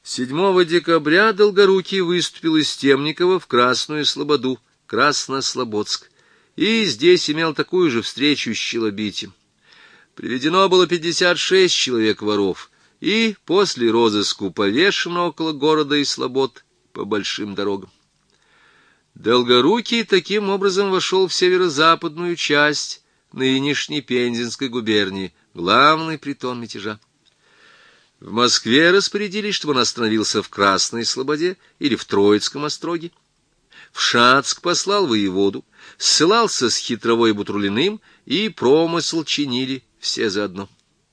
7 декабря Долгорукий выступил из Темникова в Красную Слободу, Краснослободск, и здесь имел такую же встречу с Челобитем. Приведено было 56 человек воров, и после розыску повешено около города и слобод по большим дорогам. Долгорукий таким образом вошел в северо-западную часть нынешней Пензенской губернии, главный притон мятежа. В Москве распорядились, чтобы он остановился в Красной Слободе или в Троицком остроге. В Шацк послал воеводу, ссылался с Хитровой и Бутрулиным, и промысл чинили все заодно.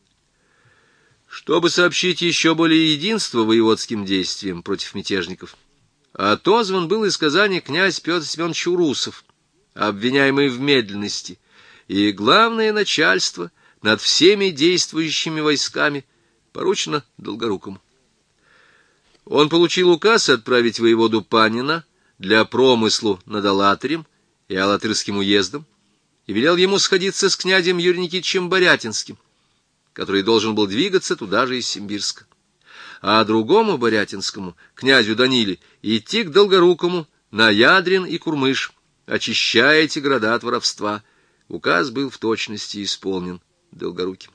Чтобы сообщить еще более единство воеводским действиям против мятежников, отозван был из Казани князь Петр Семенович Урусов, обвиняемый в медленности, и главное начальство над всеми действующими войсками поручено Долгорукому. Он получил указ отправить воеводу Панина для промыслу над Алатырем и Алатырским уездом и велел ему сходиться с князем Юрием Никитичем Борятинским, который должен был двигаться туда же из Симбирска, а другому Борятинскому, князю Даниле, идти к Долгорукому на Ядрин и Курмыш, очищая эти города от воровства. Указ был в точности исполнен Долгоруким.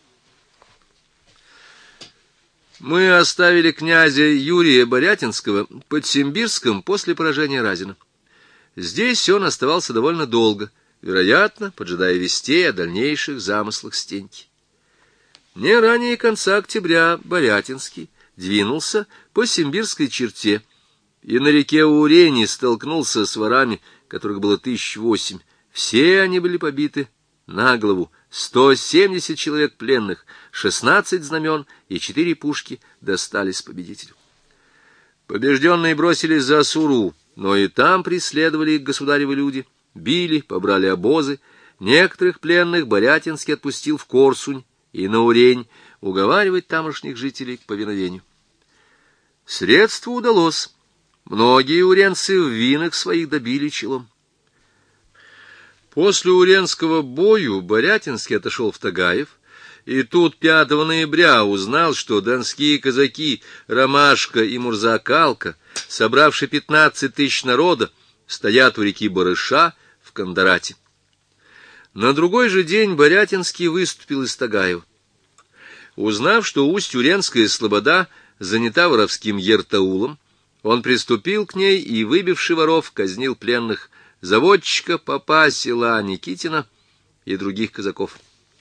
Мы оставили князя Юрия Борятинского под Симбирском после поражения Разина. Здесь он оставался довольно долго, вероятно, поджидая вестей о дальнейших замыслах Стеньки. Не ранее конца октября Борятинский двинулся по Симбирской черте и на реке Урени столкнулся с ворами, которых было 1008. Все они были побиты на голову, 170 человек пленных, 16 знамен и 4 пушки достались победителю. Побежденные бросились за Суру, но и там преследовали их государевы люди, били, побрали обозы, некоторых пленных Борятинский отпустил в Корсунь и на Урень уговаривать тамошних жителей к повиновению. Средство удалось. Многие уренцы в винах своих добили челом. После уренского бою Борятинский отошел в Тагаев, и тут 5 ноября узнал, что донские казаки Ромашка и Мурза-Калка, собравшие 15 тысяч народа, стоят у реки Барыша в Кандарате. На другой же день Борятинский выступил из Тагаева. Узнав, что Усть-Уренская слобода занята воровским Ертаулом, он приступил к ней и, выбивши воров, казнил пленных заводчика попа села Никитина и других казаков.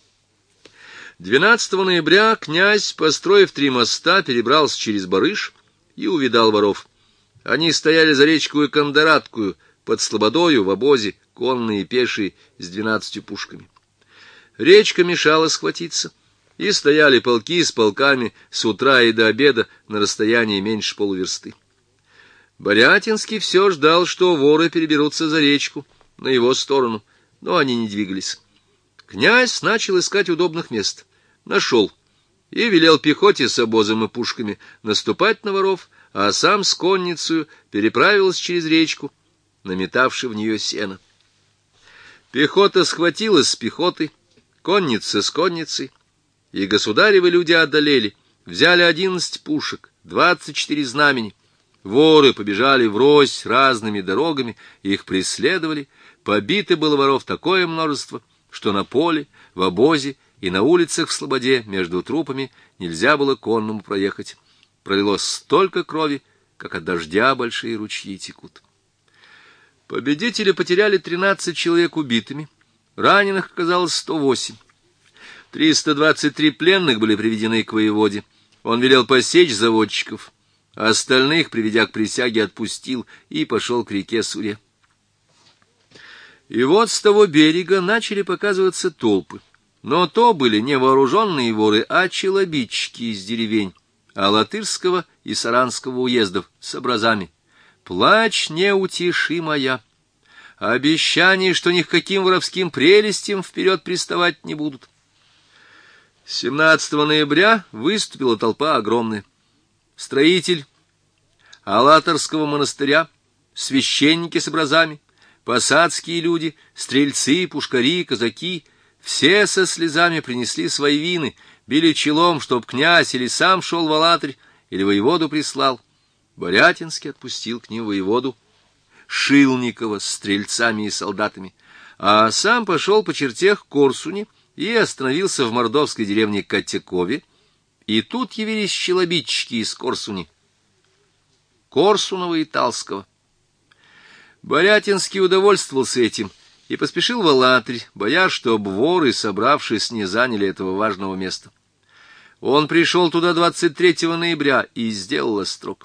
12 ноября князь, построив 3 моста, перебрался через Барыш и увидал воров. Они стояли за речкою Кандараткую, под слободою, в обозе, конные и пешие, с 12 пушками. Речка мешала схватиться, и стояли полки с полками с утра и до обеда на расстоянии меньше полуверсты. Борятинский все ждал, что воры переберутся за речку, на его сторону, но они не двигались. Князь начал искать удобных мест. Нашел и велел пехоте с обозом и пушками наступать на воров, а сам с конницею переправился через речку, наметавши в нее сено. Пехота схватилась с пехотой, конница с конницей, и государевы люди одолели, взяли 11 пушек, 24 знамени. Воры побежали врозь разными дорогами, их преследовали, побито было воров такое множество, что на поле, в обозе и на улицах в слободе между трупами нельзя было конному проехать. Пролилось столько крови, как от дождя большие ручьи текут. Победители потеряли 13 человек убитыми, раненых оказалось 108. 323 пленных были приведены к воеводе. Он велел посечь заводчиков, а остальных, приведя к присяге, отпустил и пошел к реке Суре. И вот с того берега начали показываться толпы. Но то были не вооруженные воры, а челобитчики из деревень Алатырского и Саранского уездов с образами. Плач неутешимая, обещание, что ни к каким воровским прелестям вперед приставать не будут. 17 ноября выступила толпа огромная. Строитель Алатырского монастыря, священники с образами, посадские люди, стрельцы, пушкари, казаки — все со слезами принесли свои вины, били челом, чтоб князь или сам шел в Алатырь, или воеводу прислал. Борятинский отпустил к ним воеводу Шилникова с стрельцами и солдатами, а сам пошел по черте к Корсуни и остановился в мордовской деревне Котякове, и тут явились челобитчики из Корсуни, Корсунова и Талского. Борятинский удовольствовался этим и поспешил в Алатырь, боясь, что воры, собравшись, не заняли этого важного места. Он пришел туда 23 ноября и сделал острог.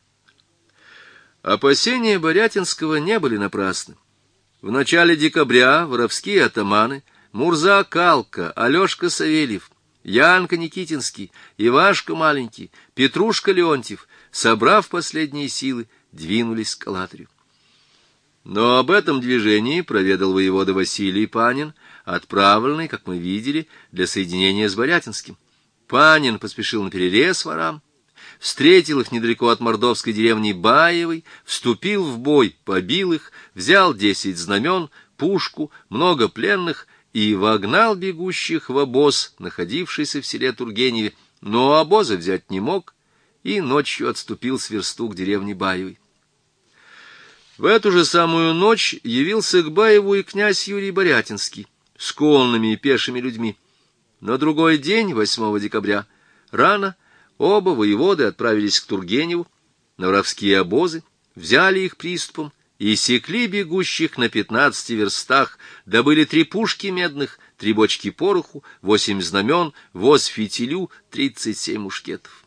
Опасения Борятинского не были напрасны. В начале декабря воровские атаманы Мурза Калка, Алешка Савельев, Янка Никитинский, Ивашка Маленький, Петрушка Леонтьев, собрав последние силы, двинулись к Алатырю. Но об этом движении проведал воевода Василий Панин, отправленный, как мы видели, для соединения с Борятинским. Панин поспешил наперерез ворам, встретил их недалеко от мордовской деревни Баевой, вступил в бой, побил их, взял 10 знамен, пушку, много пленных и вогнал бегущих в обоз, находившийся в селе Тургеневе, но обоза взять не мог и ночью отступил с версту к деревне Баевой. В эту же самую ночь явился к Баеву и князь Юрий Борятинский с конными и пешими людьми. На другой день, 8 декабря, рано оба воеводы отправились к Тургеневу на воровские обозы, взяли их приступом и секли бегущих на 15 верстах, добыли 3 пушки медных, 3 бочки пороху, 8 знамен, воз фитилю, 37 мушкетов.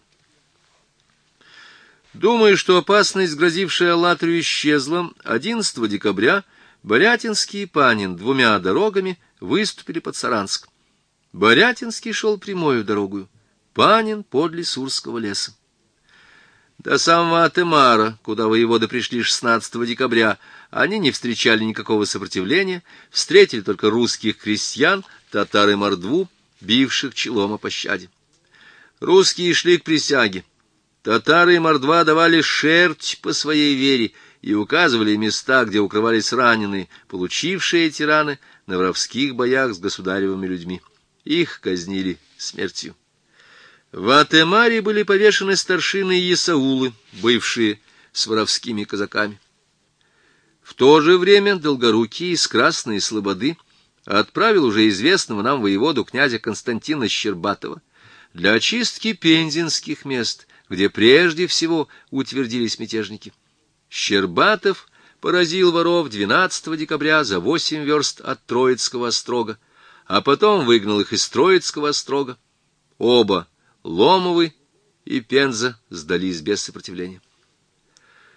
Думая, что опасность, грозившая Алатырю, исчезла, 11 декабря Борятинский и Панин 2 дорогами выступили под Саранск. Борятинский шел прямою дорогою, Панин подле Сурского леса. До самого Атемара, куда воеводы пришли 16 декабря, они не встречали никакого сопротивления, встретили только русских крестьян, татар и мордву, бивших челом о пощаде. Русские шли к присяге. Татары и мордва давали шерть по своей вере и указывали места, где укрывались раненые, получившие эти раны на воровских боях с государевыми людьми. Их казнили смертью. В Атемаре были повешены старшины и есаулы, бывшие с воровскими казаками. В то же время Долгорукий из Красной Слободы отправил уже известного нам воеводу князя Константина Щербатова для очистки пензенских мест, где прежде всего утвердились мятежники. Щербатов поразил воров 12 декабря за 8 верст от Троицкого острога, а потом выгнал их из Троицкого острога. Оба Ломовы и Пенза сдались без сопротивления.